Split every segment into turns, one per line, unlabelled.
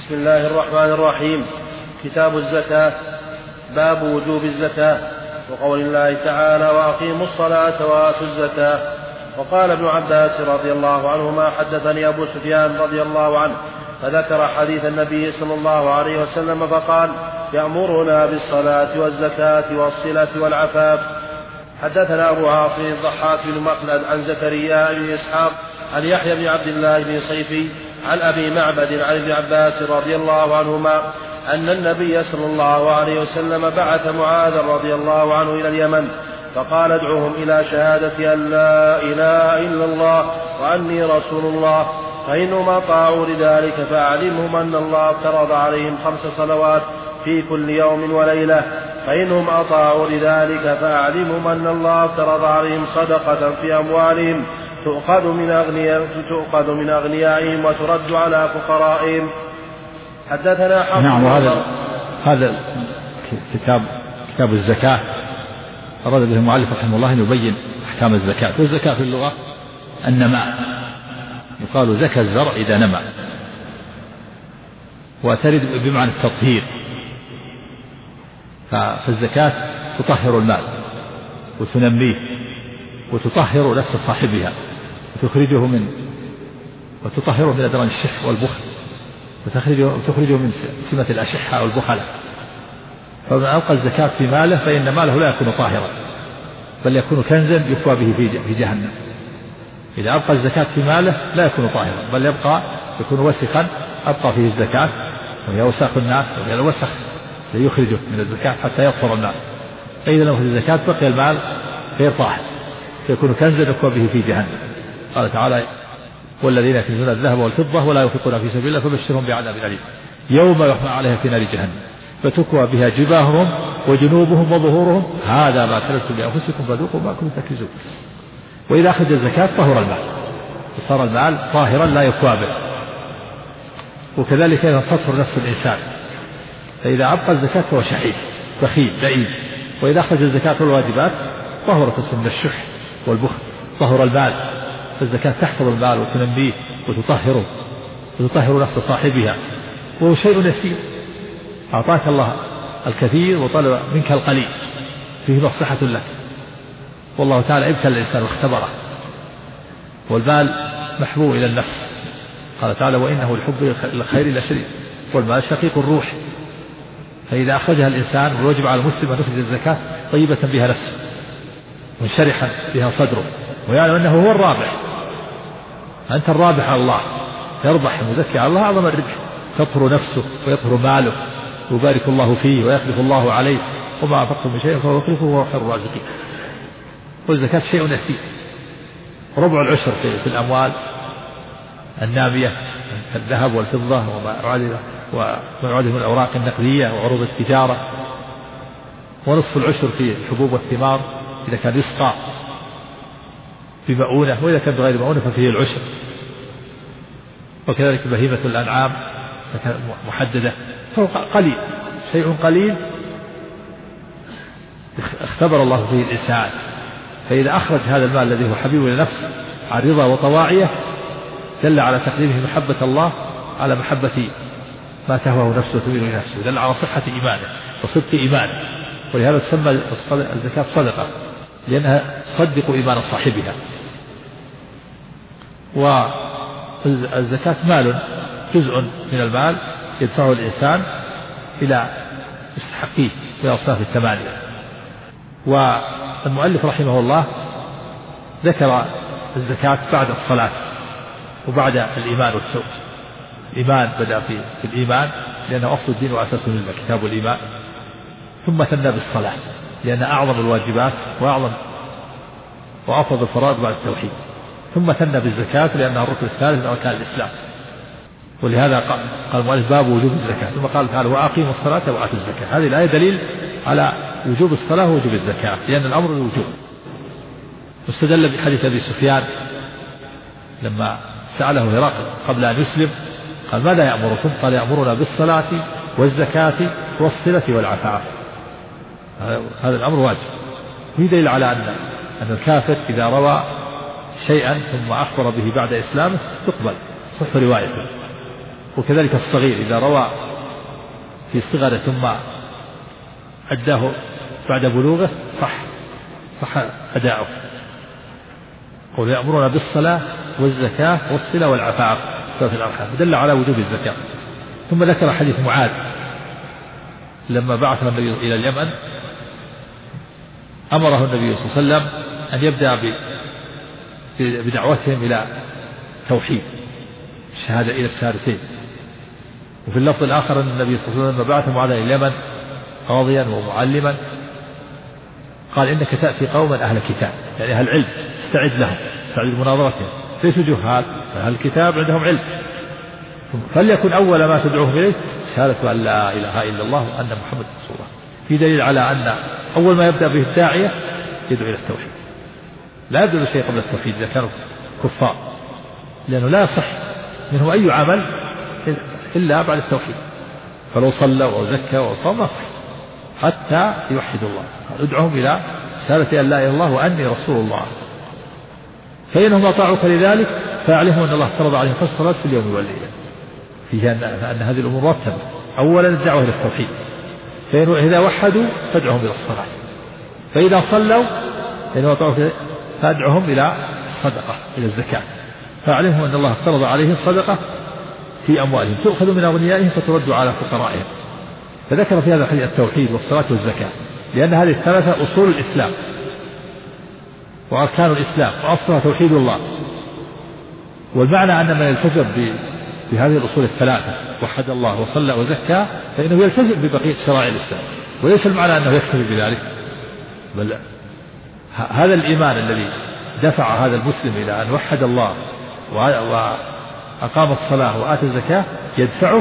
بسم الله الرحمن الرحيم. كتاب الزكاة. باب وجوب الزكاة وقول الله تعالى وأقيموا الصلاة وآتوا الزكاة. وقال ابن عباس رضي الله عنهما حدثني أبو سفيان رضي الله عنه فذكر حديث النبي صلى الله عليه وسلم فقال يأمرنا بالصلاة والزكاة والصلة والعفاف. حدثنا أبو عاصم الضحاك بن مخلد عن زكريا بن إسحاق عن يحيى بن عبد الله بن صيفي عن أبي معبد عن ابن عباس رضي الله عنهما أن النبي صلى الله عليه وسلم بعث معاذ رضي الله عنه إلى اليمن فقال ادعوهم إلى شهادة أن لا إله إلا الله وأني رسول الله، فإنهم أطاعوا لذلك فأعلمهم أن الله افترض عليهم 5 صلوات في كل يوم وليلة، فإنهم أطاعوا لذلك فأعلمهم أن الله افترض عليهم صدقة في أموالهم تؤخذ من أغنيائهم وترد على فقرائهم. حدثنا حفص.
نعم. هذا كتاب الزكاة أراد به المؤلف رحمه الله أن يبين أحكام الزكاة. والزكاة في اللغة النماء، يقال زكى الزرع إذا نمى، وترد بمعنى التطهير. فالزكاة تطهر المال وتنميه وتطهر نفس صاحبها وتطهره من أدران الشح والبخل وتخرجه من سمة الأشحة والبخلة. فمن ألقى الزكاة في ماله فإن ماله لا يكون طاهرا بل يكون كنزا يكوى به في جهنم. إذا ألقى الزكاة في ماله لا يكون طاهرا بل يكون وسخا أبقى فيه الزكاة وهي وساخ الناس وهي الوسخ ليخرجه من الزكاة حتى يطهر المال. فإذا لم يأخذ الزكاة بقي المال غير طاهر فيكون كنزا يكوى به في جهنم. قال تعالى والذين يكنزون الذهب والفضة ولا ينفقون في سبيل الله فبشرهم بعذاب أليم يوم يحمى عليها في نار جهنم فتكوى بها جباههم وجنوبهم وظهورهم هذا ما كنزتم لأنفسكم فذوقوا ما كنتم تكنزون. وإذا أخرج الزكاة طهر المال صار المال طاهرا لا يكوى به. وكذلك أيضا تطهر نفس الإنسان، فإذا أبقى الزكاة فهو شحيح بخيل لئيم. وإذا أخرج الزكاة والواجبات طهرت من الشح والبخل طهر المال. فالزكاة تحفظ المال وتنميه وتطهر نفس صاحبها، وهو شيء يسير. أعطاك الله الكثير وطلب منك القليل فيه مصلحة لك، والله تعالى ابتلى الإنسان واختبره. والمال محبوب إلى النفس، قال تعالى وإنه الحب للخير لشديد، والمال شقيق الروح. فإذا أخرجها الإنسان ويجب على المسلم أن يخرج الزكاة طيبة بها نفسه منشرحا بها صدره ويعلم أنه هو الرابح. أنت الرابح على الله، يربح المزكي على الله أعظم الربح. تطهر نفسه ويطهر ماله ويبارك الله فيه ويخلف الله عليه، وما أنفقتم من شيء فهو يخلفه وهو خير الرازقين. والزكاة شيء يسير، ربع العشر في الأموال النامية كالذهب والفضة وما يعاده من الأوراق النقدية وعروض التجارة، ونصف العشر في الحبوب والثمار إذا كان يسقى بمؤونة، وإذا كان بغير مؤونة ففيه العشر. وكذلك بهيمة الأنعام محددة، فهو قليل، شيء قليل اختبر الله فيه الإنسان. فإذا أخرج هذا المال الذي هو حبيب لنفسه عن رضا وطواعية دل على تقديمه محبة الله على محبة ما تهواه نفسه وتميل نفسه، دل على صحة إيمانه وصدق إيمانه. ولهذا تسمى الزكاة صدقة لأنها تصدق إيمان صاحبها. والزكاة مال جزء من المال يدفعه الإنسان إلى مستحقيه في الأصناف 8. والمؤلف رحمه الله ذكر الزكاة بعد الصلاة وبعد الإيمان والتوبة. الإيمان بدأ في الإيمان لأنه أصل الدين وأساس الملة كتاب الإيمان، ثم ثنى بالصلاة لأن أعظم الواجبات وأفضل الفرائض بعد التوحيد، ثم ثنى بالزكاة لأنها الركن الثالث من أركان الإسلام. ولهذا قال المؤلف باب وجوب الزكاة، ثم قال تعالى وأقيموا الصلاة وآتوا الزكاة. هذه الآية دليل على وجوب الصلاة ووجوب الزكاة لأن الأمر الوجوب. واستدل بحديث أبي سفيان لما سأله هرقل قبل أن يسلم قال ماذا يأمركم؟ قال يأمرنا بالصلاة والزكاة والصلة والعفاف. هذا الأمر واجب. في دليل على أن الكافر إذا روى شيئا ثم أخبر به بعد إسلامه تقبل صح روايته، وكذلك الصغير إذا روى في صغره ثم أداه بعد بلوغه صح أداؤه. ويأمرون بالصلاة والزكاة والصلة والعفاف في الأرحام، دل على وجوب الزكاة. ثم ذكر حديث معاذ لما بعث النبي إلى اليمن أمره النبي صلى الله عليه وسلم أن يبدأ بدعوتهم إلى توحيد الشهادة إلى الشهادتين. وفي اللفظ الآخر أن النبي صلى الله عليه وسلم بعث معاذ إلى اليمن قاضيا ومعلما قال إنك تأتي قوما أهل كتاب، يعني أهل علم، استعد لهم، استعد لمناظرتهم، ليسوا جهال، أهل الكتاب عندهم علم، فليكن أول ما تدعوهم إليه شهادة أن لا إله إلا الله وأن محمد رسول الله. في دليل على أن أول ما يبدأ به الداعية يدعو إلى التوحيد، لا يبدأ بشيء قبل التوحيد إذا كانوا كفار، لأنه لا يصح منه أي عمل إلا بعد التوحيد، فلو صلى وزكى وصام حتى يوحدوا الله. ادعوهم إلى شهادة أن لا إله إلا الله وأني رسول الله. فإنهم أطاعوك لذلك فاعلموا أن الله افترض عليهم الصلاة في اليوم والليلة، فيها أن هذه الأمور مرتبة. أولا الدعوة إلى التوحيد، فإذا وحدوا فادعوهم إلى الصلاة، فإذا صلوا فإنهم أطاعوك فادعوهم إلى الصدقة إلى الزكاة، فاعلموا أن الله افترض عليهم الصدقة في أموالهم تؤخذ من أغنيائهم فترد على فقرائهم. فذكر في هذا الحديث التوحيد والصلاة والزكاة، لأن هذه الثلاثة أصول الإسلام وأركان الإسلام، وأصلها توحيد الله. والمعنى أن من يلتزم بهذه الأصول الثلاثة وحد الله وصلى وزكى فإنه يلتزم ببقية شرائع الإسلام، وليس المعنى أنه يكتفي بذلك، بل هذا الإيمان الذي دفع هذا المسلم إلى أن وحد الله وأقام الصلاة وآتى الزكاة يدفعه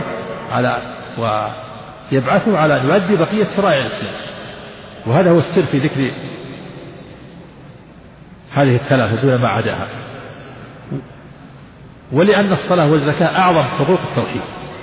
ويبعثه على أن يؤدي بقية شرائع الإسلام. وهذا هو السر في ذكر هذه الثلاثة دون ما عداها. ولأن الصلاة والزكاة أعظم حقوق التوحيد،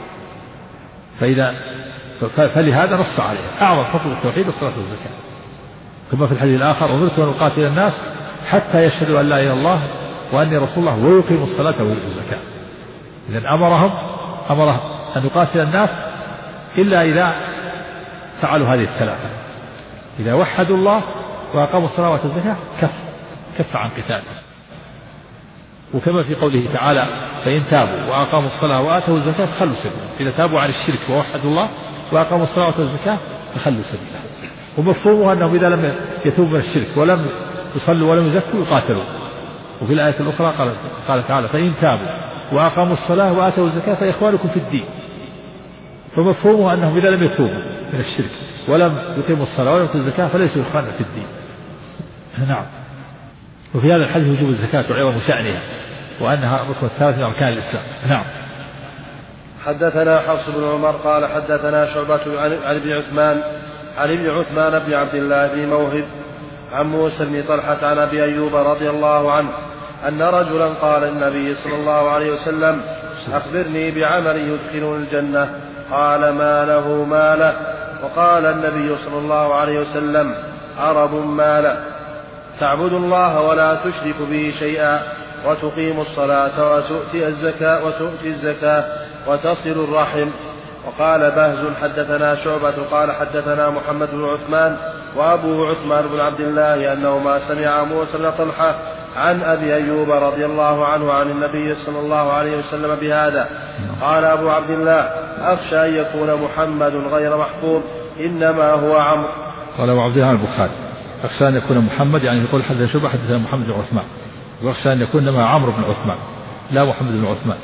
فلهذا نص عليها أعظم حقوق التوحيد الصلاة والزكاة، كما في الحديث الآخر أمرت أن أقاتل الناس حتى يشهدوا أن لا إله إلا الله وأني رسول الله ويقيموا الصلاة ويؤتوا الزكاة. إذن أمر أن يقاتل الناس إلا إذا فعلوا هذه الثلاثة، إذا وحدوا الله وأقاموا الصلاة وآتوا الزكاة كف عن قتالهم. وكما في قوله تعالى فإن تابوا وأقاموا الصلاة وآتوا الزكاة فخلوا سبيلهم، إذا تابوا عن الشرك ووحدوا الله وأقاموا الصلاة وآتوا الزكاة فخلوا سبيلهم. ومفهومها أنهم إذا لم يتوبوا من الشرك ولم يصلوا ولم يزكوا يقاتلوا. وفي الآية الأخرى قال تعالى فإن تابوا وأقاموا الصلاة وآتوا الزكاة فإخوانكم في الدين. فمفهومها أنهم إذا لم يتوبوا من الشرك ولم يقيموا الصلاة ولم يؤتوا الزكاة فليسوا إخواننا في الدين. نعم. وفي هذا الحديث وجوب الزكاة وعظم شأنها وأنها ركن الثالث من أركان الإسلام. نعم.
حدثنا حفص بن عمر قال حدثنا شعبة عن ابن عثمان بن عبد الله بن موهب عن موسى بن طلحة عن أبي أيوب رضي الله عنه أن رجلا قال للنبي صلى الله عليه وسلم أخبرني بعمل يدخلني الجنة، قال ما له ماله؟ وقال النبي صلى الله عليه وسلم عرب ماله، تعبد الله ولا تشرك به شيئا وتقيم الصلاة وتؤتي الزكاة وتصل الرحم. وقال بهز حدثنا شعبة قال حدثنا محمد بن عثمان وأبوه عثمان بن عبد الله أنهما سمع موسى بن طلحة عن أبي أيوب رضي الله عنه عن النبي صلى الله عليه وسلم بهذا. قال أبو عبد الله أخشى أن يكون محمد غير محفوظ إنما هو عمرو.
قال أبو عبد الله البخاري أخشى أن يكون محمد، يعني يقول حدثنا شعبة حدثنا محمد بن عثمان، وأخشى أن يكون إنما عمرو بن عثمان لا محمد بن عثمان.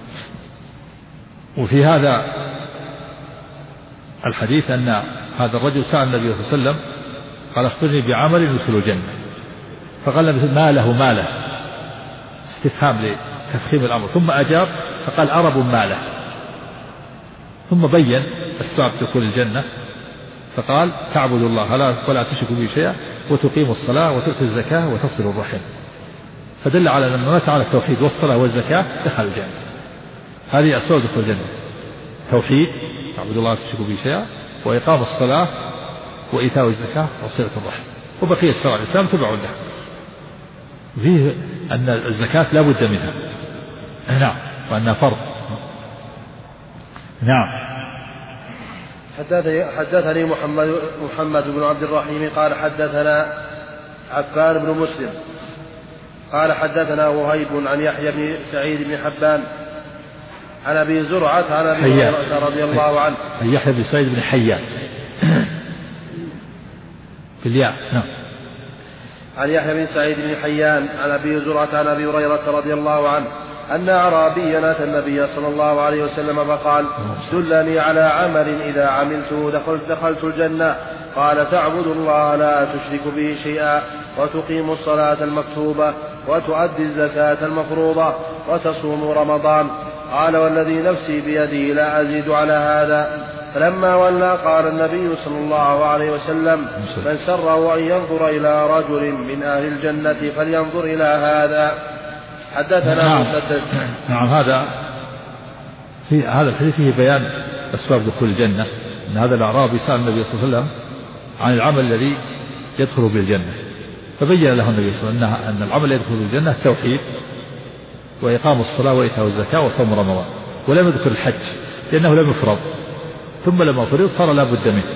وفي هذا الحديث أن هذا الرجل سأل النبي صلى الله عليه وسلم قال أخبرني بعمل يدخل الجنة، فقال النبي ماله استفهام لتفخيم الأمر، ثم أجاب فقال عرب ماله، ثم بين أسباب دخول الجنة فقال تعبد الله ولا تشرك به شيئا وتقيم الصلاة وتؤتي الزكاة وتصل الرحم. فدل على أن من مات على التوحيد والصلاة والزكاة دخل الجنة. هذه أسباب دخول الجنة: توحيد تعبد الله ولا تشرك به شيئا، وإقام الصلاة، وإيتاء الزكاة، وصلة الرحم. وبقية شرائع الإسلام تبع له. فيه أن الزكاة لا بد منها، نعم، وأنها فرض. نعم.
حدثني محمد بن عبد الرحيم قال حدثنا عفان بن مسلم قال حدثنا وهيب عن يحيى بن سعيد بن حبان عن أبي زرعة عن أبي هريرة رضي الله عنه.
يحيى بن سعيد بن حيان بالياء. نعم.
عن يحيى بن سعيد بن حيان عن أبي زرعة عن أبي هريرة رضي الله عنه أن أعرابيا أتى النبي صلى الله عليه وسلم فقال دلني على عمل إذا عملته دخلت الجنة. قال تعبد الله لا تشرك به شيئا وتقيم الصلاة المكتوبة وتؤدي الزكاة المفروضة وتصوم رمضان. قال والذي نفسي بيده لا أزيد على هذا. فلما ولى قال النبي صلى الله عليه وسلم من سره أن ينظر إلى رجل من أهل الجنة فلينظر إلى هذا. حدثنا مسدد.
نعم. هذا الحديث فيه بيان أسباب دخول الجنة. أن هذا الأعرابي سأل النبي صلى الله عليه وسلم عن العمل الذي يدخل بالجنة، فبين له النبي صلى الله عليه وسلم أن العمل الذي يدخل بالجنة التوحيد وإقام الصلاة وإيتاء الزكاة وصوم رمضان، ولم يذكر الحج لأنه لم يفرض، ثم لما فرض صار لا بد منه.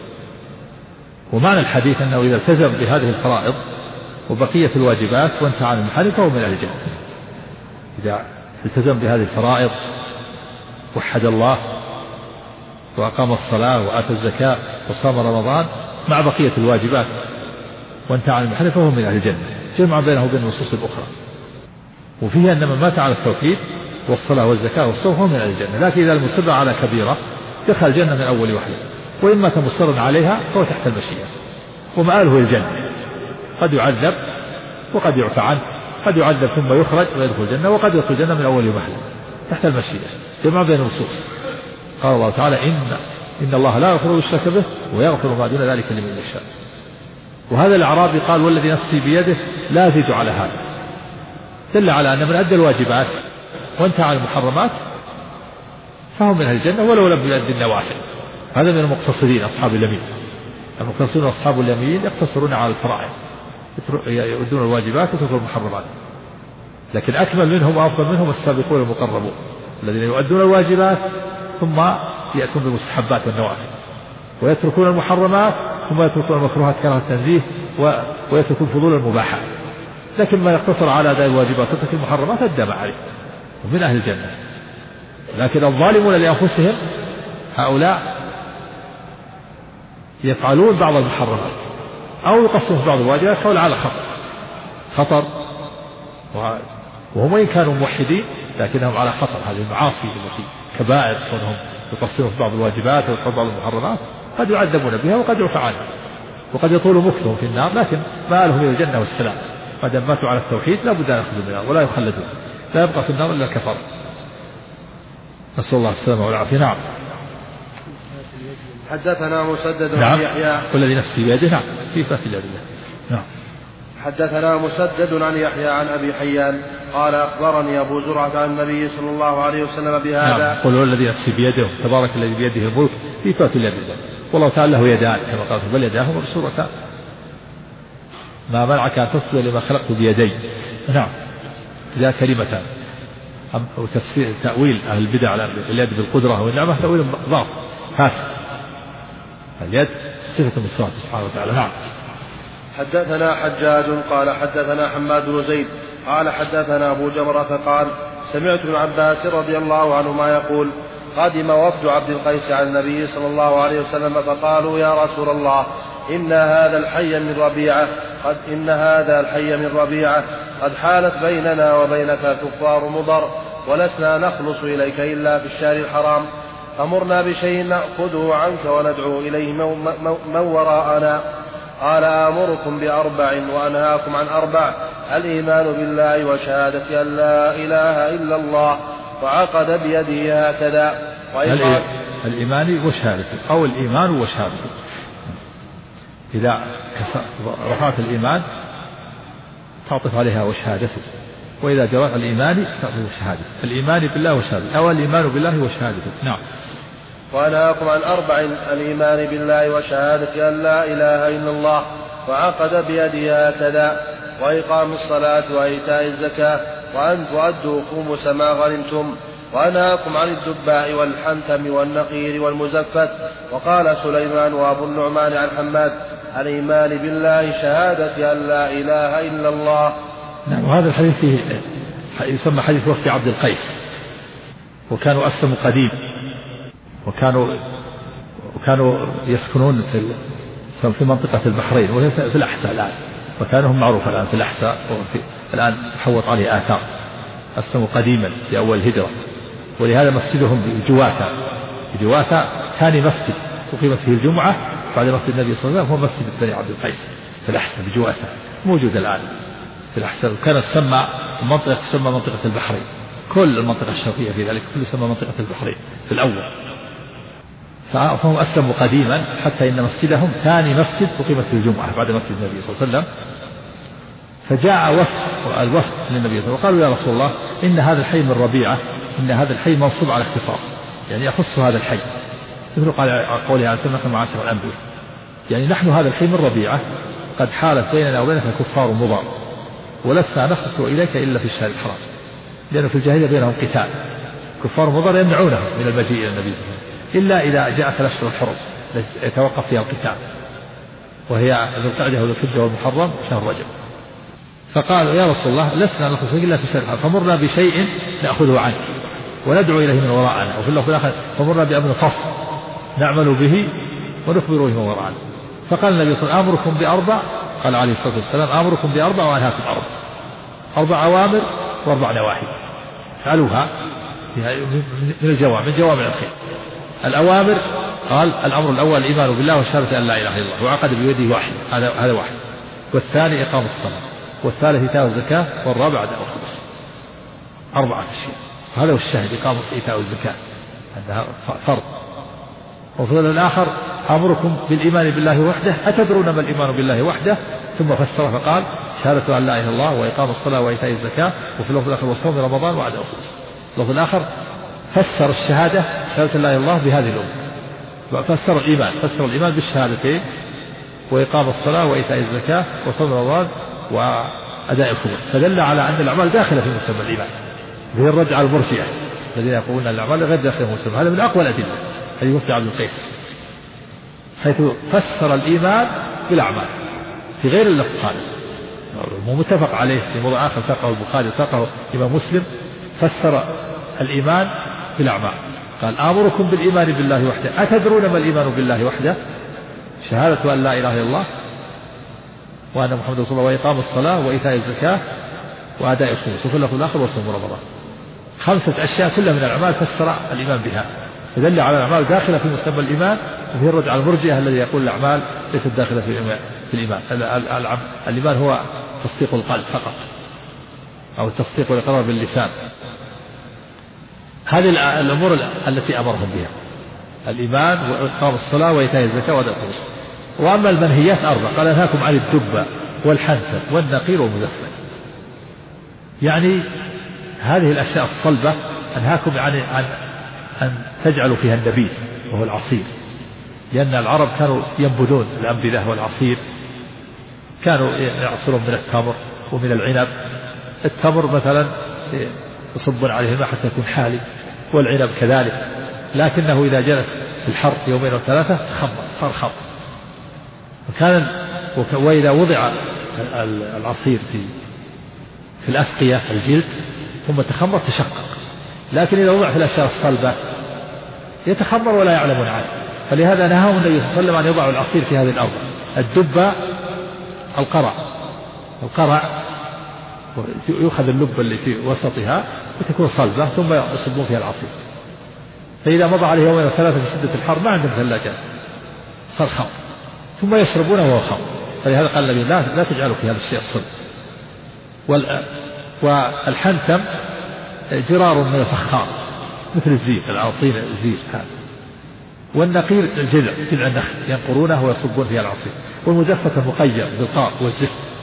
ومعنى الحديث أنه إذا التزم بهذه الفرائض وبقية الواجبات وانتهى عن المحارم فهو من أهل الجنة. إذا التزم بهذه الفرائض وحد الله وأقام الصلاة وآتى الزكاة وصام رمضان مع بقية الواجبات وانتهى عن المحارم فهو من أهل الجنة، جمع بينه وبين النصوص الأخرى. وفيها أن من مات على التوحيد والصلاة والزكاة والصوم هو من أهل الجنة. لكن إذا المصر على كبيرة دخل الجنة من أول وحده، وإن مات مصرا عليها فهو تحت المشيئة ومآله الجنة. قد يعذب وقد يعفى عنه، قد يعذب ثم يخرج ويدخل الجنة، وقد يدخل الجنة من أول وحده تحت المشيئة، جمع بين النصوص. قال الله تعالى إن الله لا يغفر الشرك به ويغفر ما دون ذلك لمن يشاء. وهذا الأعرابي قال والذي نفسي بيده لا أزيد على هذا، دل على أن من أدى الواجبات وانتهى عن المحرمات فهو من أهل الجنة ولو لم يؤدي النوافل. هذا من المقتصرين أصحاب اليمين. المقتصرون أصحاب اليمين يقتصرون على الفرائض، يؤدون الواجبات ويتركون المحرمات. لكن أكمل منهم وأفضل منهم السابقون المقربون الذين يؤدون الواجبات ثم يأتون بالمستحبات والنوافل، ويتركون المحرمات ثم يتركون المكروهات كراهة التنزيه، ويتركون فضول المباحات. لكن ما يقتصر على أداء الواجبات وترك المحرمات أدى ما عليه ومن أهل الجنة. لكن الظالمون لأنفسهم هؤلاء يفعلون بعض المحرمات أو يقصرون بعض الواجبات حول على خطر، وهم وإن كانوا موحدين لكنهم على خطر. هذه المعاصي التي كبائر كونهم يقصرون في بعض الواجبات ويفعلون بعض المحرمات قد يعذبون بها وقد يعفى عنها وقد يطول مكثهم في النار، لكن مآلهم إلى الجنة والسلام. ما دام ماتوا على التوحيد لا بد أن يخرجوا من النار ولا يخلدون، لا يبقى في النار إلا الكفار. نسأل الله السلامة والعافية. نعم.
حدثنا مسدد
عن
يحيى
والذي نفسي بيده. نعم في فتح الله. نعم.
حدثنا مسدد عن يحيى عن أبي حيان قال أخبرني أبو زرعة عن النبي صلى الله عليه وسلم بهذا.
نعم. قل والذي نفسي بيده تبارك الذي بيده الملك في فتح الله. والله تعالى له يدان كما قال بل يداه مبسوطتان ما منعك أن تصل لما خلقت بيدي. نعم. إذا كلمتان. وتفسير تأويل أهل البدع على اليد بالقدرة والنعمة تأويل ضعف فاسد. اليد صفة من صفاته سبحانه وتعالى. نعم.
حدثنا حجاج قال حدثنا حماد بن زيد قال حدثنا أبو جمرة قال سمعت ابن عباس رضي الله عنهما يقول قدم وفد عبد القيس على النبي صلى الله عليه وسلم فقالوا يا رسول الله إن هذا الحي من ربيعة قد حالت بيننا وبينك كفار مضر ولسنا نخلص إليك إلا في الشهر الحرام، أمرنا بشيء نأخذه عنك وندعو إليه من وراءنا. قال آمركم بأربع وأنهاكم عن أربع: الإيمان بالله وشهادة أن لا إله إلا الله، وعقد بيده هكذا.
الإيمان وشهادته أو الإيمان وشهادته. إذا رفعت الإيمان تعطف عليها وشهادته، وإذا جرت الإيمان تعطف وشهادته. الإيمان بالله وشهادته أو الإيمان بالله وشهادته. نعم.
وأنهاكم عن أربع: الإيمان بالله وشهادة أن لا إله إلا الله، وعقد بيده هكذا، وإقام الصلاة وإيتاء الزكاة، وأن تؤدوا خمس ما غنمتم. وأنهاكم عن الدباء والحنتم والنقير والمزفت. وقال سليمان وأبو النعمان عن حماد: الإيمان بالله شهادة أن لا إله إلا الله.
نعم. وهذا الحديث يسمى حديث وفد عبد القيس، وكانوا أسلموا قديم، وكانوا يسكنون في منطقة البحرين، وهي في الأحساء الآن، مكانهم معروف الآن في الأحساء، الآن تحوط عليه آثار. أسلموا قديما في أول الهجرة، ولهذا مسجدهم بجواتة ثاني مسجد أقيمت فيه الجمعة بعد مسجد النبي صلى الله عليه وسلم، هو مسجد بني عبد القيس في الأحساء بجواتة، موجود الآن في الأحساء. كانت تسمى منطقة البحرين، كل المنطقة الشرقية في ذلك كل تسمى منطقة البحرين في الأول. فهم أسلموا قديما حتى إن مسجدهم ثاني مسجد أقيمت فيه الجمعة بعد مسجد النبي صلى الله عليه وسلم. فجاء الوفد للنبي صلى الله عليه وسلم وقالوا: يا رسول الله، إن هذا الحي من ربيعة، إن هذا الحي منصوب على اختصاص، يعني يخص هذا الحي، مثل قوله عليه السلام: معاشر الأنبياء، يعني نحن هذا الحي من ربيعة قد حالت بيننا وبينك الكفار مضار، ولسنا نخلص إليك إلا في الشهر الحرام، لأنه في الجاهلية بينهم قتال، كفار مضار يمنعونهم من المجيء إلى النبي صلى الله عليه وسلم إلا إذا جاءت الأشهر الحرم يتوقف فيها القتال، وهي ذو القعدة وذو الحجة والمحرم شهر رجب. فقالوا: يا رسول الله، لسنا نخلص إلا في الشهر الحرام، فمرنا بشيء نأخذه عنك وندعو إليه من وراءنا، وفي اللفظ الآخر: فمرنا بأمر فصل نعمل به ونخبر به من وراءنا. فقال النبي صلى الله عليه وسلم: أمركم بأربع، قال عليه الصلاة والسلام: أمركم بأربع وأنهاكم أربع أوامر وأربع نواهي، فعلوها من جوامع الخير. الأوامر قال: الأمر الأول الإيمان بالله وشهادة أن لا إله إلا الله، وعقد بيده واحد، هذا واحد. والثاني إقام الصلاة، والثالث إيتاء الزكاة، والرابع أداء الخمس. 4 أشياء، هذا هو الشاهد، إقامة إيتاء الزكاة هذا فرض. وفي الآخر: أمركم بالإيمان بالله وحده، أتدرون ما الإيمان بالله وحده؟ ثم فسر فقال: شهادة أن لا إله إلا الله وإقام الصلاة وإيتاء الزكاة، وفي اللفظ الآخر: وصوم رمضان وأداء الخمس. اللفظ الآخر فسر الشهادة شهادة لا إله إلا الله بهذه الأمور، فسر الإيمان بالشهادتين وإقام الصلاة وإيتاء الزكاة وصوم رمضان وأداء الخمس، فدل على أن الأعمال داخلة في مسمى الإيمان. به الرد على المرجئة الذين يقولون الأعمال غير داخلة في مسمى، هذا من أقوى الأدلة حديث وفد عبد القيس، حيث فسر الإيمان بالأعمال في غير اللفظ هذا، مو متفق عليه في موضوع آخر ساقه البخاري وساقه الإمام مسلم. فسر الإيمان بالأعمال، قال: آمركم بالإيمان بالله وحده، أتدرون ما الإيمان بالله وحده؟ شهادة أن لا إله إلا الله وأن محمد رسول الله وإقام الصلاة وإيتاء الزكاة وأداء الخمس، وفي اللفظ الآخر: وصوم رمضان. 5 أشياء كلها من الأعمال فسر الإيمان بها، فدل على الأعمال داخلة في مسمى الإيمان. وفي الرد على المرجئة الذي يقول الأعمال ليست داخلة في الإيمان. الإيمان هو تصديق القلب فقط، أو التصديق والإقرار باللسان. هذه الأمور التي أمرهم بها: الإيمان وإقام الصلاة وإيتاء الزكاة وأداء الخمس. وأما المنهيات 4 قال: أنهاكم عن الدبة والحنثل والنقير والمزفت، يعني هذه الأشياء الصلبة أنهاكم عن أن تجعلوا فيها النبيذ وهو العصير، لأن العرب كانوا ينبذون الأنبذة والعصير، كانوا يعصرون من التمر ومن العنب. التمر مثلا يصبون عليه الماء حتى يكون حالي، والعنب كذلك، لكنه إذا جلس في الحر 2 أو 3 صار خمر. وإذا وضع العصير في الأسقية الجلد ثم تخمر تشقق، لكن إذا وضع في الأشياء الصلبة يتخمر ولا يعلمون عنه. فلهذا نهاهم النبي صلى الله عليه وسلم أن يضعوا العصير في هذه الأرض. الدبة القرع يؤخذ اللب اللي في وسطها وتكون صلبة ثم يصبون فيها العصير، فإذا مضى عليه 2 أو 3 في شدة الحر ما عندهم ثلاجات صار خمر، ثم يشربونه وهو خمر. فلهذا قال النبي: لا تجعلوا في هذا الشيء الصلب. والحنتم جرار من الفخار مثل الزيت، العصير الزيت هذا. والنقير جذع النخل ينقرونه ويصبون فيها العصير. والمزفة المقيم بالقاف والزفت،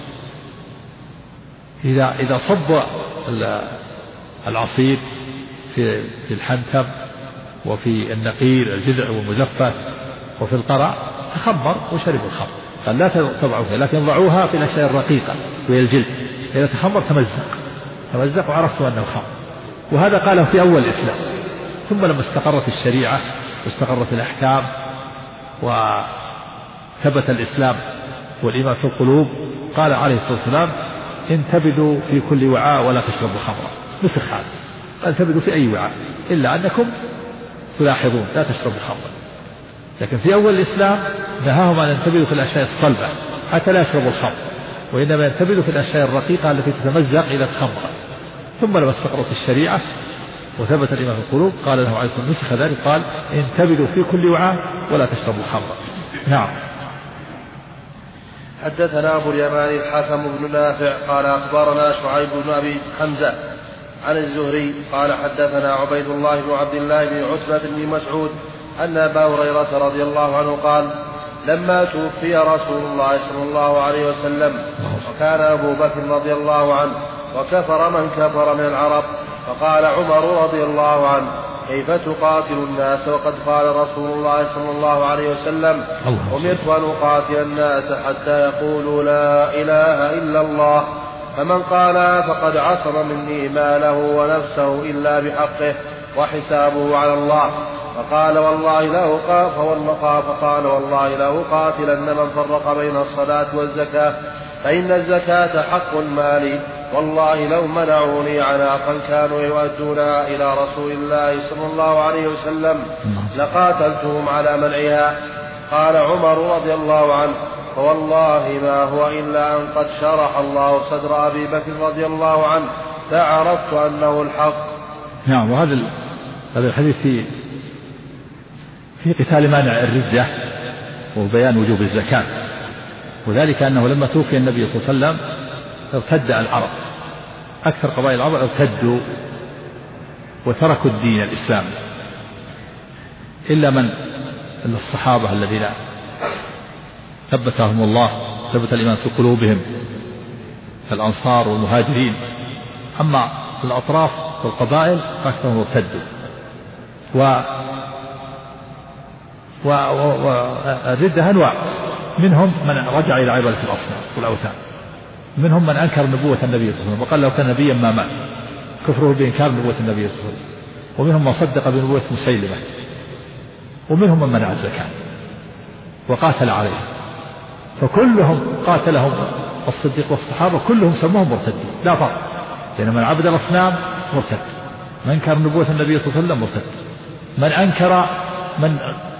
إذا صب العصير في الحنتم وفي النقير الجذع والمزفة وفي القرع تخمر وشربوا الخمر. قال: لا تضعوها، لكن ضعوها في الأشياء الرقيقة وهي الجلد، إذا تخمر تمزق وعرفتوا أنه خمر. وهذا قاله في أول الإسلام، ثم لما استقرت الشريعة واستقرت الأحكام وثبت الإسلام والإيمان في القلوب قال عليه الصلاة والسلام انتبذوا في كل وعاء ولا تشربوا خمرا. نسخ هذا، انتبذوا في أي وعاء إلا أنكم تلاحظون لا تشربوا خمرا. لكن في أول الإسلام نهاهم أن ينتبذوا في الأشياء الصلبة حتى لا يشربوا الخمر، وإنما ينتبذوا في الأشياء الرقيقة التي تتمزق إلى الخمر. ثم لما استقرت الشريعة وثبت الإيمان في القلوب قال له عليه الصلاة والسلام نسخ ذلك قال انتبذوا في كل وعاء ولا تشربوا خمرا. نعم.
حدثنا أبو اليمان الحكم بن نافع قال أخبرنا شعيب بن أبي حمزة عن الزهري قال حدثنا عبيد الله بن عبد الله بن عتبة بن مسعود أن أبا هريرة رضي الله عنه قال لما توفي رسول الله صلى الله عليه وسلم وكان أبو بكر رضي الله عنه وكفر من كفر من العرب، فقال عمر رضي الله عنه كيف تقاتل الناس وقد قال رسول الله صلى الله عليه وسلم أمرت أن أقاتل الناس حتى يقولوا لا إله إلا الله، فمن قال فقد عصم مني ماله ونفسه إلا بحقه وحسابه على الله. فقال والله له قاتلن من فرق بين الصلاة والزكاة، فإن الزكاة حق المال، والله لو منعوني عناقا كانوا يؤدونها إلى رسول الله صلى الله عليه وسلم لقاتلتهم على منعها. قال عمر رضي الله عنه فوالله ما هو إلا أن قد شرح الله صدر أبي بكر رضي الله عنه فعرفت أنه الحق.
نعم. وهذا الحديث في قتال مانع الردة وبيان وجوب الزكاة، وذلك أنه لما توفي النبي صلى الله عليه وسلم ارتد العرب، أكثر قبائل العرب ارتدوا وتركوا الدين الإسلامي، إلا من الصحابة الذين ثبتهم الله ثبت الإيمان في قلوبهم الأنصار والمهاجرين. أما الأطراف والقبائل فأكثرهم ارتدوا. والردة أنواع، منهم من رجع إلى عبادة الأصنام والأوثان، منهم من أنكر نبوة النبي صلى الله عليه وسلم وقال لو كان نبيا ما مات، كفره بإنكار نبوة النبي صلى الله عليه وسلم، ومنهم من صدق بنبوة مسيلمة، ومنهم من منع الزكاة وقاتل عليه. فكلهم قاتلهم الصديق والصحابة كلهم سموهم مرتدين لا فرق، لأن من عبد الأصنام مرتد، من أنكر نبوة النبي صلى الله عليه وسلم مرتد، من أنكر من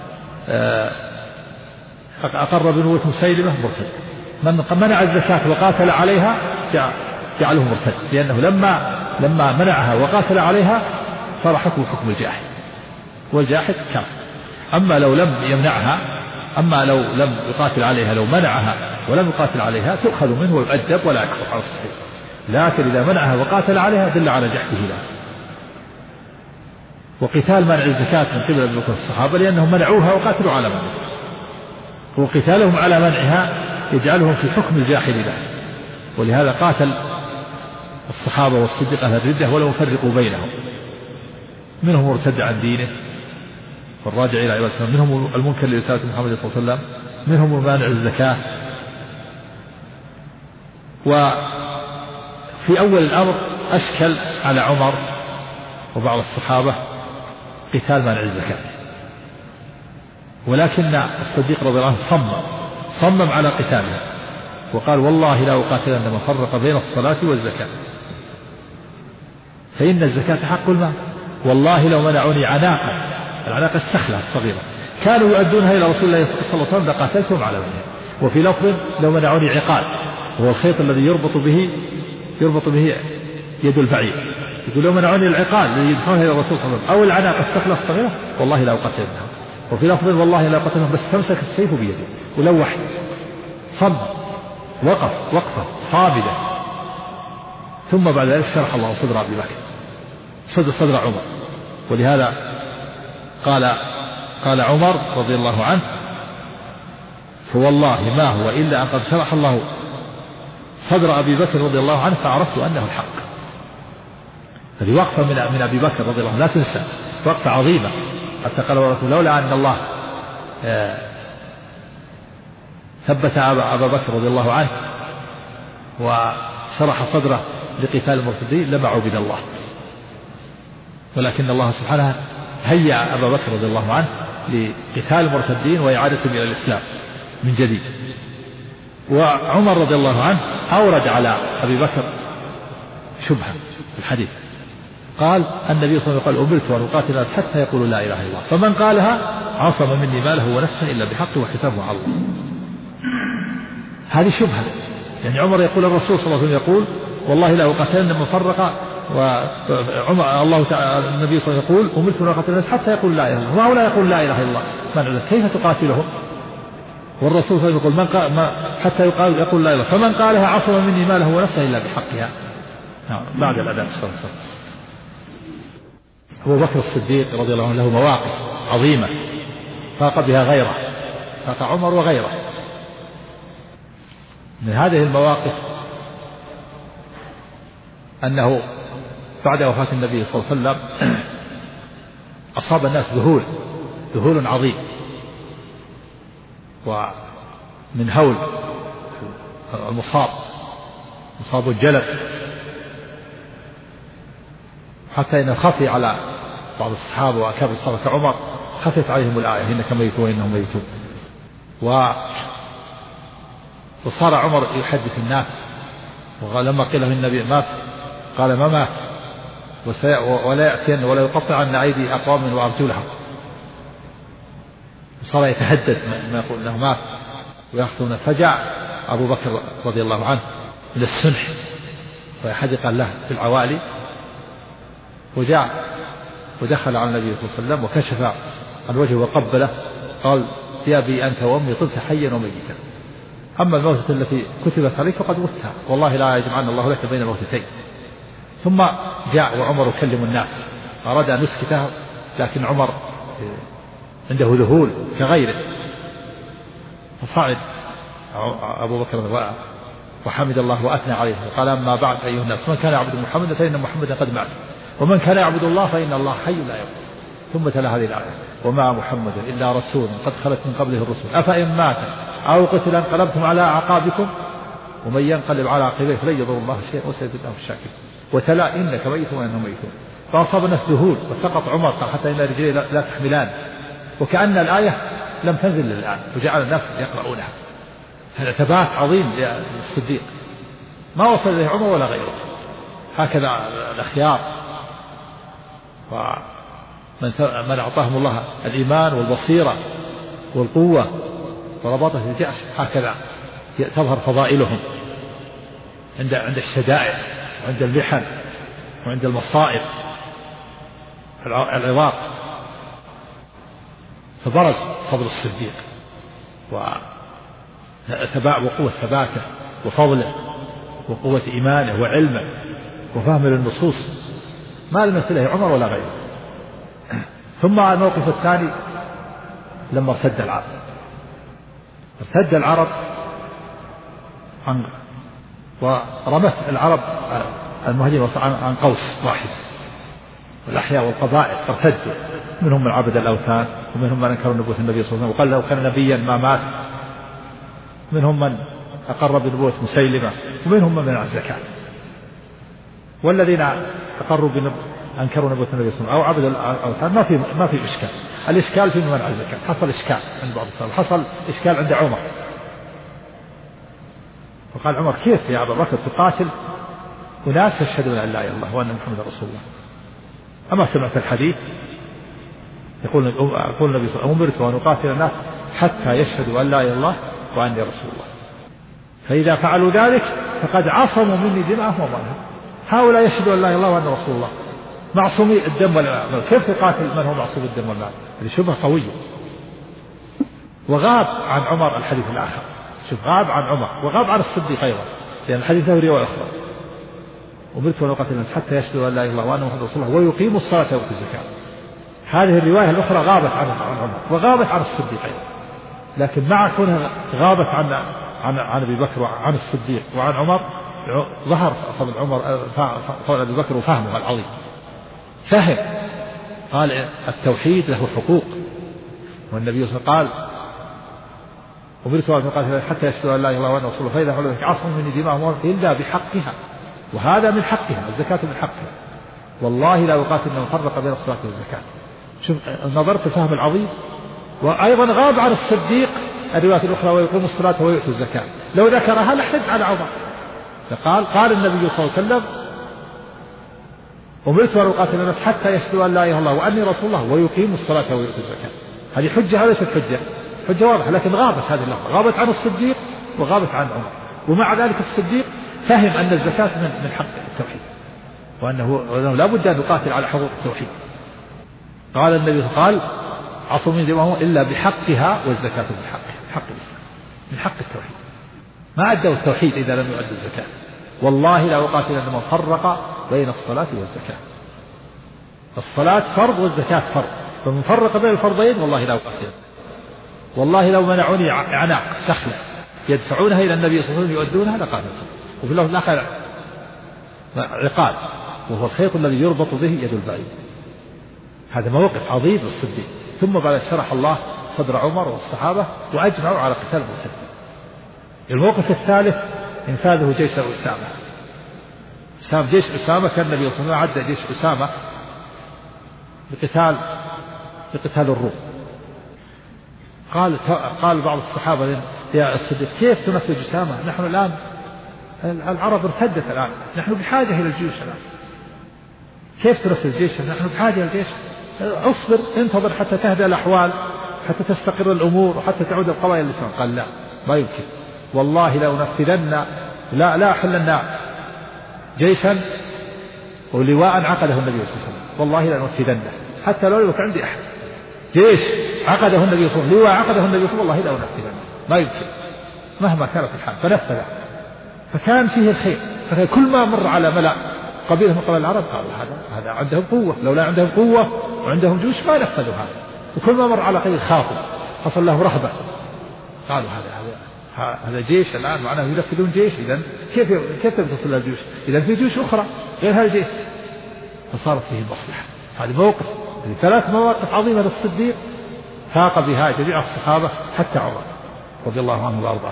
أقر بنبوة مسيلمة مرتد، من منع الزكاة وقاتل عليها جعله مرتد، لأنه لما منعها وقاتل عليها صار حكم الجاحد، والجاحد كافر. أما لو لم يمنعها، أما لو لم يقاتل عليها، لو منعها ولم يقاتل عليها تؤخذ منه ويؤدب ولا يكفر على الصحيح، لكن إذا منعها وقاتل عليها دل على جحده له. وقتال منع الزكاة من قبل أبي بكر الصحابة لأنهم منعوها وقاتلوا على منعها، وقتالهم على منعها يجعلهم في حكم الجاحد له. ولهذا قاتل الصحابة والصديق أهل الردة ولم يفرقوا بينهم، منهم مرتد عن دينه والراجع إلى عبادته، منهم المنكر لرسالة محمد صلى الله عليه وسلم، منهم المانع الزكاة. وفي أول الأمر أشكل على عمر وبعض الصحابة قتال مانع الزكاة، ولكن الصديق رضي الله عنه صمم على قتالها وقال والله لا أقاتلن من فرق بين الصلاة والزكاة، فإن الزكاة حق المال، والله لو منعوني عناقا، العناقة السخلة الصغيرة، كانوا يؤدونها إلى رسول الله صلى الله عليه وسلم لقاتلتهم على منها. وفي لفظ لو منعوني عقال، وهو الخيط الذي يربط به يد البعير، يقول لو منعوني العقال الذي يدفعونها إلى الرسول صلى الله عليه وسلم أو العناقة السخلة الصغيرة والله لا أقاتلهم. وفي لفظ والله لا أقاتلهم، بس تمسك السيف بيده ولوح، صد، وقفة صامدة. ثم بعد ذلك شرح الله صدر أبي بكر، صدر عمر. ولهذا قال عمر رضي الله عنه فوالله ما هو إلا أن قد شرح الله صدر أبي بكر رضي الله عنه فعرفت أنه الحق. هذه وقفة من أبي بكر رضي الله عنه لا تنسى، وقفة عظيمة، حتى قال الرسول لولا أن الله ثبت أبا بكر رضي الله عنه وشرح صدره لقتال المرتدين لما عبد الله. ولكن الله سبحانه هيأ أبا بكر رضي الله عنه لقتال المرتدين وإعادتهم إلى الإسلام من جديد. وعمر رضي الله عنه أورد على أبي بكر شبهة في الحديث، قال النبي صلى الله عليه وسلم قال أمرت أن أقاتل الناس حتى يقولوا لا إله إلا الله، فمن قالها عصم مني ماله ونفسه إلا بحقه وحسابه على الله. هذه شبهة، يعني عمر يقول الرسول صلى الله عليه وسلم يقول والله لا أقاتلن من فرق، وعمر الله تعالى النبي صلى الله عليه وسلم يقول أمرت أن أقاتل الناس حتى يقول لا إله إلا الله، وهؤلاء يقول لا إله إلا الله، كيف تقاتلهم؟ والرسول صلى الله عليه وسلم يقول حتى يقول لا إله إلا الله، فمن قالها عصم مني ماله ونفسه إلا بحقها. بعد الأذان صلى الله عليه وسلم. أبو بكر الصديق رضي الله عنه له مواقف عظيمة فاق بها غيره، فاق عمر وغيره. من هذه المواقف أنه بعد وفاة النبي صلى الله عليه وسلم أصاب الناس ذهول عظيم، ومن هول مصاب الجلد، حتى إنه خفي على بعض الصحابة وأكابر الصحابة كعمر، خفت عليهم الآية إنك ميت وإنهم ميتون. وصار عمر يحدث الناس، ولما قيل له النبي مات قال ما مات ولا يأتين ولا يقطعن أيدي أقوام وأرجلهم، وصار يتهدد ما يقول انه مات ويقتلون. فجاء ابو بكر رضي الله عنه الى السنح ويحدق له في العوالي، وجاء ودخل على النبي صلى الله عليه وسلم وكشف عن وجهه وقبله، قال يا ابي انت وامي طبت حيا وميتا، اما الموتة التي كتبت عليك فقد متها، والله لا يجمعن الله لك بين الموتتين. ثم جاء وعمر يكلم الناس، اراد ان يسكته لكن عمر عنده ذهول كغيره، فصعد أبو بكر وحمد الله وأثنى عليه وقال أما بعد أيها الناس، من كان يعبد محمدا فإن محمدا قد مات، ومن كان يعبد الله فإن الله حي لا يموت. ثم تلا هذه الآية وما محمد إلا رسول قد خلت من قبله الرسل أفإن مات أو قتل انقلبتم على أعقابكم ومن ينقلب على عقبيه فلن يضر الله شيئا وسيجزي الله الشاكرين. وتلا إنك ميت وإنهم ميتون. فأصاب الناس ذهول وسقط عمر قال حتى إن رجليه لا تحملان، وكأن الآية لم تنزل الآن، وجعل الناس يقرؤونها. هذا ثبات عظيم للصديق ما وصل إليه عمر ولا غيره. هكذا الأخيار ومن أعطاهم الله الإيمان والبصيرة والقوة ورباطة الجأش، هكذا تظهر فضائلهم عند الشدائد وعند المحن وعند المصائب العظام. فبرز فضل الصديق وقوة ثباته وفضله وقوة إيمانه وعلمه وفهم للنصوص ما لم يمثله عمر ولا غيره. ثم الموقف الثاني لما ارتد العرب ورمت العرب المهاجرين عن قوس واحد، والأحياء والقبائل ارتدوا، منهم من عبد الأوثان، ومنهم من أنكر نبوة النبي صلى الله عليه وسلم وقال لو كان نبيا ما مات، منهم من أقر بنبوة مسيلمة، ومنهم من منع الزكاة. والذين أقروا أنكروا نبوة النبي صلى الله عليه وسلم أو عبد الأوثان ما في إشكال. الإشكال في منع الزكاة، حصل إشكال عند بعض الصحابة، حصل إشكال عند عمر، وقال عمر كيف يا أبا بكر تقاتل وناس يشهدون أن لا إله إلا الله وأن محمد رسول الله؟ أما سمعت الحديث يقول النبي صلى الله عليه وسلم أمرت أن أقاتل الناس حتى يشهدوا أن لا إله إلا الله وأني رسول الله، فإذا فعلوا ذلك فقد عصموا مني دماءهم وأموالهم. هؤلاء يشهدوا أن لا إله إلا الله وأن رسول الله، معصومي الدم والمال، كيف تقاتل من هو معصوم الدم والمال؟ هذه شبهة قوية. وغاب عن عمر الحديث الآخر، شوف غاب عن عمر وغاب عن الصديق أيضا، لأن الحديث له رواية أخرى أمرت أن أقاتل الناس حتى يشهدوا أن لا إله إلا الله وأن محمد رسول الله ويقيموا الصلاة ويؤتوا الزكاة. هذه الرواية الأخرى غابت عن عمر وغابت عن الصديق أيضا، لكن مع كونها غابت عن أبي بكر وعن الصديق وعن عمر ظهر فضل عمر فضل أبي بكر وفهمه العظيم. فهم قال التوحيد له حقوق، والنبي صلى الله عليه وسلم قال أمرت أن أقاتل حتى يشهدوا أن لا إله إلا الله وأن رسول الله، فإذا فعلوا ذلك عصموا مني دماءهم إلا بحقها، وهذا من حقها، الزكاة من حقها. والله لا يقاتل من فرق بين الصلاة والزكاة. شوف نظرت الفهم العظيم. وأيضا غاب عن الصديق الروايات الأخرى ويقيم الصلاة ويؤتي الزكاة، لو ذكرها لاحتج على عمر. قال النبي صلى الله عليه وسلم أمرت أن أقاتل الناس حتى يشهدوا أن لا إله إلا الله وأني رسول الله ويقيم الصلاة ويؤتي الزكاة. هذه حجة وليست حجة واضحة، لكن غابت هذه اللفظة، غابت عن الصديق وغابت عن عمر. ومع ذلك الصديق فهم أن الزكاة من حق التوحيد، وأنه لا بد أن يقاتل على حقوق التوحيد. قال النبي قال عصوا من دمائهم إلا بحقها والزكاة بحق الإسلام، من حق التوحيد. ما أدوا التوحيد إذا لم يؤدوا الزكاة. والله لا أقاتل من فرق بين الصلاة والزكاة. الصلاة فرض والزكاة فرض، فمن فرق بين الفرضين والله لا أقاتل. والله لو منعوني عناق سخلة يدفعونها إلى النبي صلى الله عليه وسلم يؤدونها لقاتلتهم. وفي اللفظ الآخر عقال، وهو الخيط الذي يربط به يد البعير. هذا موقف عظيم للصديق. ثم بعد شرح الله صدر عمر والصحابة وأجمعوا على قتال المرتدين. الموقف الثالث انفاذه جيش أسامة. جيش أسامة كان النبي صلى الله عليه وسلم عد جيش أسامة لقتال الروم. قال بعض الصحابة يا الصديق كيف تنفذ أسامة؟ نحن الآن العرب ارتدت الآن، نحن بحاجة إلى الجيوش الآن، كيف تنفذ جيش؟ نحن بحاجة إلى الجيش. اصبر انتظر حتى تهدأ الأحوال، حتى تستقر الأمور، وحتى تعود القضايا للإسلام. قال لا، ما يمكن، والله لأنفذن لا أحلن جيشا ولواء عقده النبي صلى الله عليه وسلم، والله لأنفذنه حتى لو يكن عندي أحد. جيش عقده النبي صلى الله عليه وسلم، لواء عقده النبي صلى الله عليه وسلم، والله لأنفذنه، ما يمكن مهما كانت الحال. فنفذ، فكان فيه الخير. فكل ما مر على ملأ قبيلة من قبائل العرب قالوا هذا عندهم قوة، لولا عندهم قوة وعندهم جيوش ما نفذوا هذا. وكل ما مر على قبيل خافوا، حصل له رهبة، قالوا هذا جيش الآن معناه ينفذون جيش، إذن كيف تصل الجيوش؟ إذن في جيوش أخرى غير هذا الجيش. فصارت فيه المصلحة. هذا موقف، 3 مواقف عظيمة للصديق فاق بها جميع الصحابة حتى عمر رضي الله عنه وأرضاه.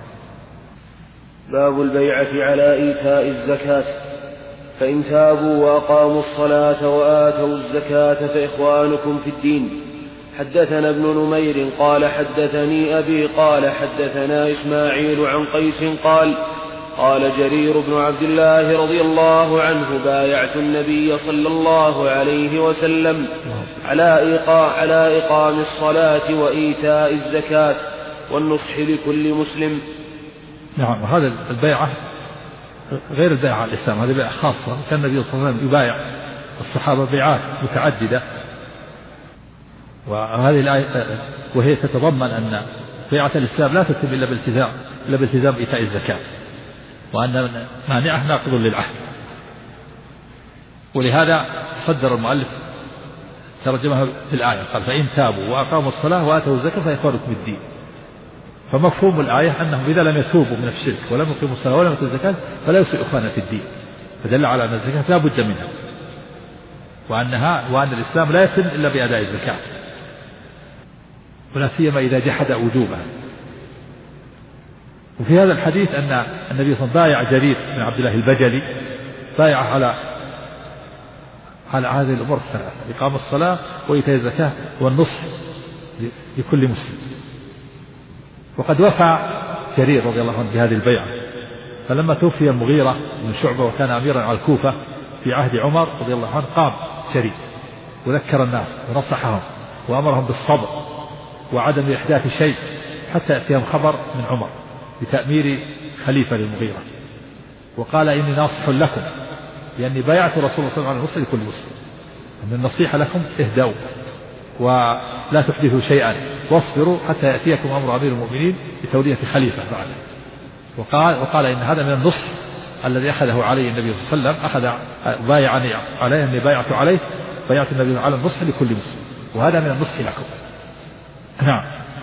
باب البيعة على إيتاء الزكاة. فإن تابوا وأقاموا الصلاة وآتوا الزكاة فإخوانكم في الدين. حدثنا ابن نمير قال حدثني أبي قال حدثنا إسماعيل عن قيس قال جرير بن عبد الله رضي الله عنه بايعت النبي صلى الله عليه وسلم على إقام الصلاة وإيتاء الزكاة والنصح لكل مسلم.
نعم، هذا البيعة غير البيعة على الإسلام، هذه بيعة خاصة. كان النبي صلى الله عليه وسلم يبايع الصحابة بيعات متعددة، وهذه الآية وهي تتضمن أن بيعة الإسلام لا تتم إلا بالتزام إيتاء الزكاة، وأن مانعه ناقض للعهد. ولهذا صدر المؤلف ترجمها في الآية، قال فإن تابوا وأقاموا الصلاة وآتوا الزكاة فإخوانكم الدين. فمفهوم الآية أنهم إذا لم يتوبوا من الشرك ولم يقيموا الصلاة ولم يؤتوا الزكاة فلا يصير إخوانا في الدين. فدل على أن الزكاة لا بد منها، وأن الإسلام لا يتم إلا بأداء الزكاة، ولا سيما إذا جحد وجوبها. وفي هذا الحديث أن النبي صلى الله عليه وسلم بايع جرير بن عبد الله البجلي، بايع على هذه الأمور الثلاثة: إقام الصلاة وإيتاء الزكاة والنصح لكل مسلم. وقد وفى جرير رضي الله عنه بهذه البيعة، فلما توفي المغيرة بن شعبة وكان أميرا على الكوفة في عهد عمر رضي الله عنه قام جرير وذكر الناس ونصحهم وأمرهم بالصبر وعدم إحداث شيء حتى يأتيهم خبر من عمر بتأمير خليفة للمغيرة، وقال إني ناصح لكم لأني بايعت رسول الله صلى الله عليه وسلم على النصح لكل مسلم، أن النصيحة لكم اهدوا ولا تحدثوا شيئا واصبروا حتى يأتيكم أمر أمير المؤمنين بتولية خليفة بعده. وقال إن هذا من النصح الذي أخذه عليه النبي صلى الله عليه وسلم، أخذ بايعني عليه أني بايعت عليه، بايعت النبي على النصح لكل مسلم، وهذا من النصح لكم. نعم.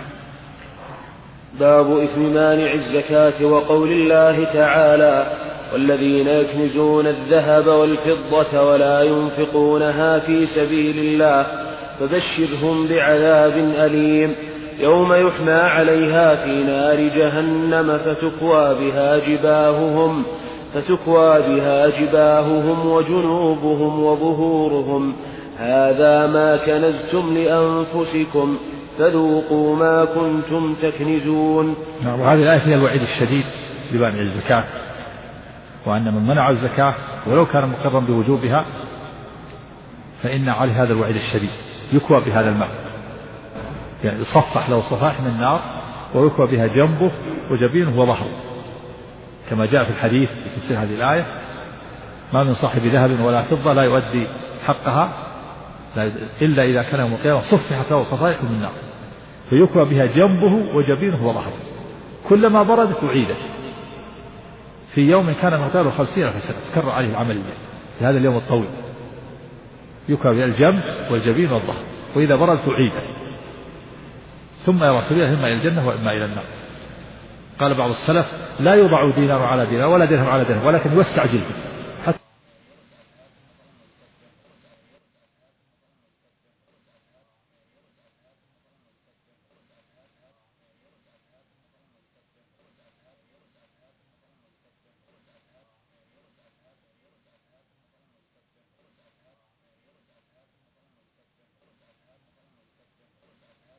باب إثم مانع الزكاة وقول الله تعالى: والذين يكنزون الذهب والفضة ولا ينفقونها في سبيل الله فبشرهم بعذاب أليم يوم يحمى عليها في نار جهنم فتكوى بها جباههم
فتكوى بها جباههم وجنوبهم وظهورهم هذا ما كنزتم لأنفسكم فذوقوا ما كنتم تكنزون.
وهذه الآية فيها الوعيد الشديد لمانع الزكاة، وأن من منع الزكاة ولو كان مقرا بوجوبها فإن عليه هذا الوعيد الشديد، يكوى بهذا الماء، يعني يصفح له صفائح من النار ويكوى بها جنبه وجبينه وظهره، كما جاء في الحديث في تفسير هذه الآية: ما من صاحب ذهب ولا فضة لا يؤدي حقها إلا إذا كان يوم القيامة صفحت له صفائح من النار، فيكوى بها جنبه وجبينه وظهره، كلما بردت أعيدت. في يوم كان مقداره 50 سنة تكرر عليه العمل في هذا اليوم الطويل، يكوى بها الجنب والجبين والظهر، وإذا بردت أعيدت، ثم يرى سبيله إما إلى الجنة وإما إلى النار. قال بعض السلف: لا يوضع دينار على دينار ولا درهم على درهم، ولكن يوسع جلده،